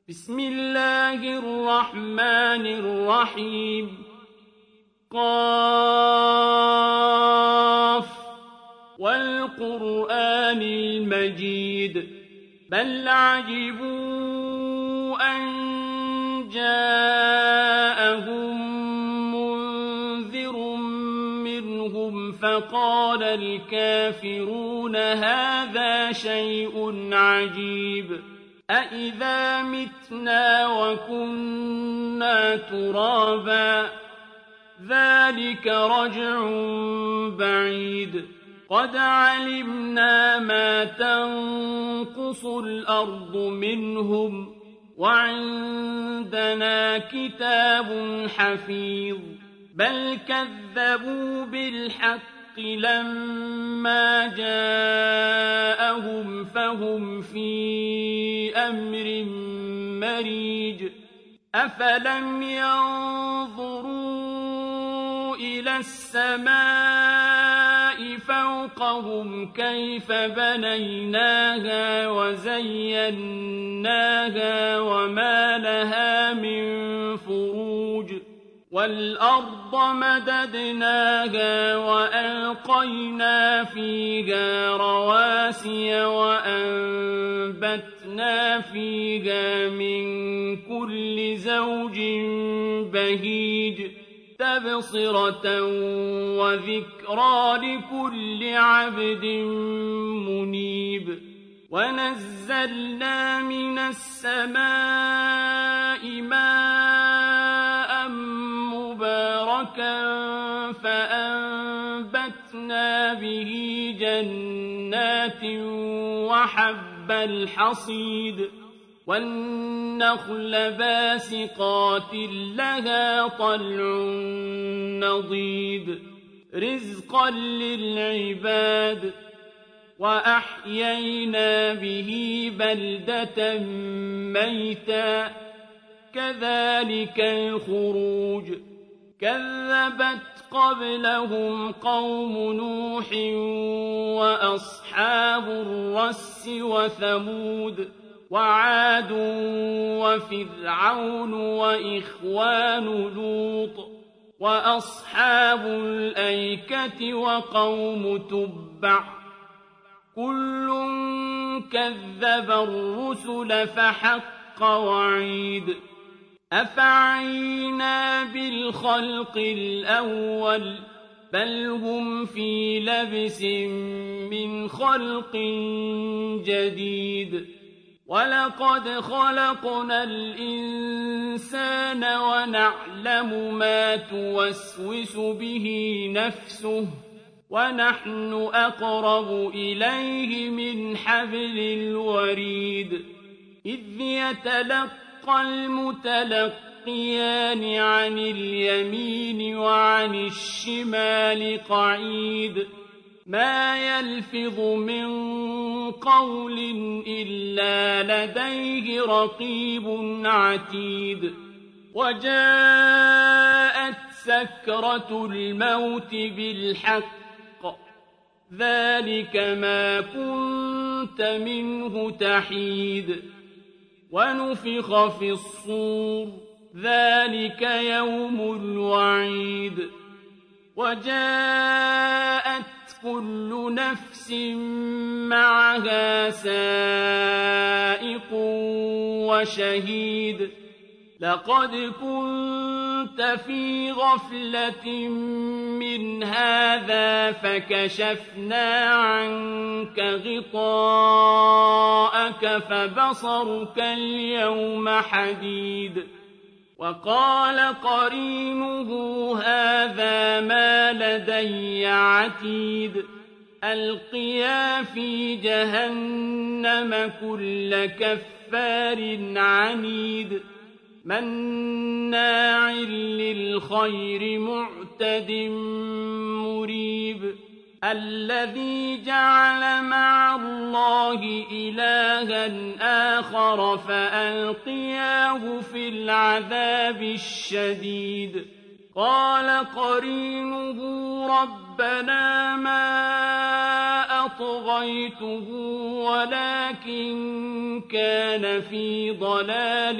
بسم الله الرحمن الرحيم قاف والقرآن المجيد بل عجبوا أن جاءهم منذر منهم فقال الكافرون هذا شيء عجيب أإذا متنا وكنا ترابا ذلك رجع بعيد قد علمنا ما تنقص الأرض منهم وعندنا كتاب حفيظ بل كذبوا بالحق لما جاءهم فهم في أمر مريج أفلم ينظروا إلى السماء فوقهم كيف بنيناها وزيناها وما لها من فروج والأرض مددناها وألقينا فيها رواسي وأنبتنا فيها من كل زوج بهيج تبصرة وذكرى لكل عبد منيب ونزلنا من السماء ماء مباركا فأنبتنا به جنات وحب الحصيد والنخل باسقات لها طلع نضيد رزقا للعباد وأحيينا به بلدة ميتا كذلك الخروج كذبت قبلهم قوم نوح وأصحاب الرس وثمود وعاد وفرعون وإخوان لوط وأصحاب الأيكة وقوم تبع كل كذب الرسل فحق وعيد أفعينا بالخلق الأول بل هم في لبس من خلق جديد ولقد خلقنا الإنسان ونعلم ما توسوس به نفسه ونحن أقرب إليه من حبل الوريد إذ يتلقى المتلقيان عن اليمين وعن الشمال قعيد ما يلفظ من قول إلا لديه رقيب عتيد وجاءت سكرة الموت بالحق ذلك ما كنت منه تحيد ونفخ في الصور ذلك يوم الوعيد وجاءت كل نفس معها سائق وشهيد لقد كنت في غفلة من هذا فكشفنا عنك غطاءك فبصرك اليوم حديد وقال قرينه هذا ما لدي عتيد ألقيا في جهنم كل كفار عنيد مناع للخير معتد مريب الذي جعل مع الله إلها آخر فألقياه في العذاب الشديد قال قرينه ربنا ما أطغيته ولكن كان في ضلال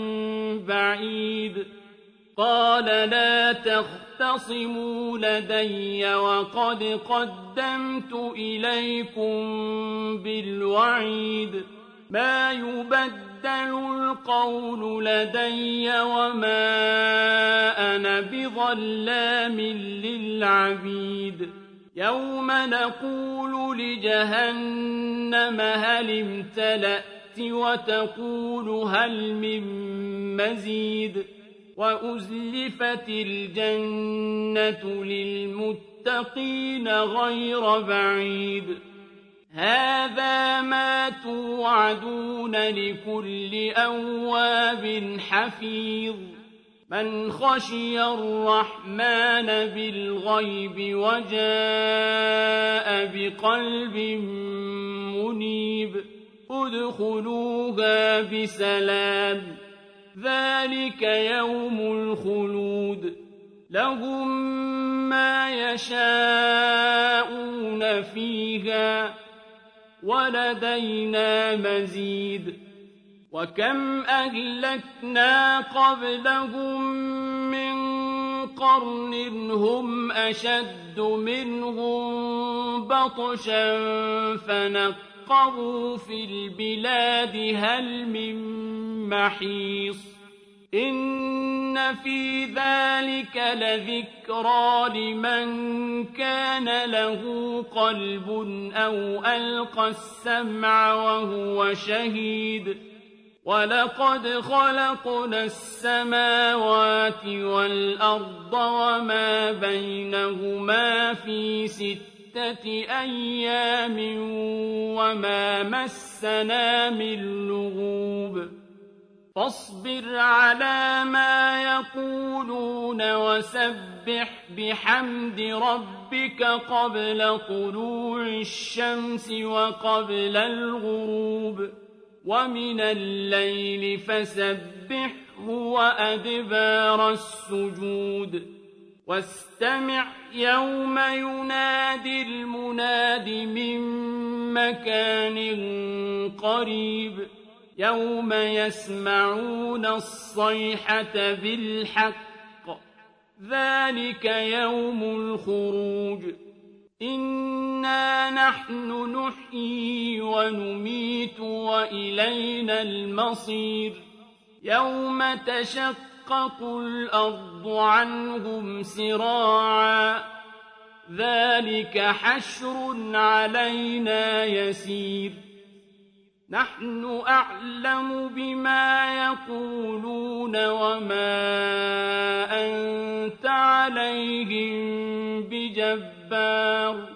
بعيد قال لا تختصموا لدي وقد قدمت إليكم بالوعيد ما يبدل القول لدي وما أنا بظلام للعبيد يوم نقول لجهنم هل امتلأت وتقول هل من مزيد وأزلفت الجنة للمتقين غير بعيد هذا ما توعدون لكل أواب حفيظ من خشي الرحمن بالغيب وجاء بقلب منيب ادخلوها بسلام ذلك يوم الخلود لهم ما يشاءون فيها ولدينا مزيد وكم أهلكنا قبلهم من قرن هم أشد منهم بطشا فنقبوا في البلاد هل من محيص إن في ذلك لذكرى لمن كان له قلب أو ألقى السمع وهو شهيد ولقد خلقنا السماوات والأرض وما بينهما في 6 أيام وما مسنا من لغوب فاصبر على ما يقولون وسبح بحمد ربك قبل طلوع الشمس وقبل الغروب ومن الليل فسبحه وأدبار السجود واستمع يوم ينادي المناد من مكان قريب يوم يسمعون الصيحة بالحق ذلك يوم الخروج إنا نحن نحيي ونميت وإلينا المصير يوم تشقق الأرض عنهم سراعا ذلك حشر علينا يسير نحن أعلم بما يقولون وما أنت عليهم بجبار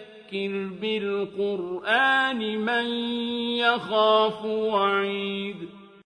فذكر بالقرآن من يخاف وعيد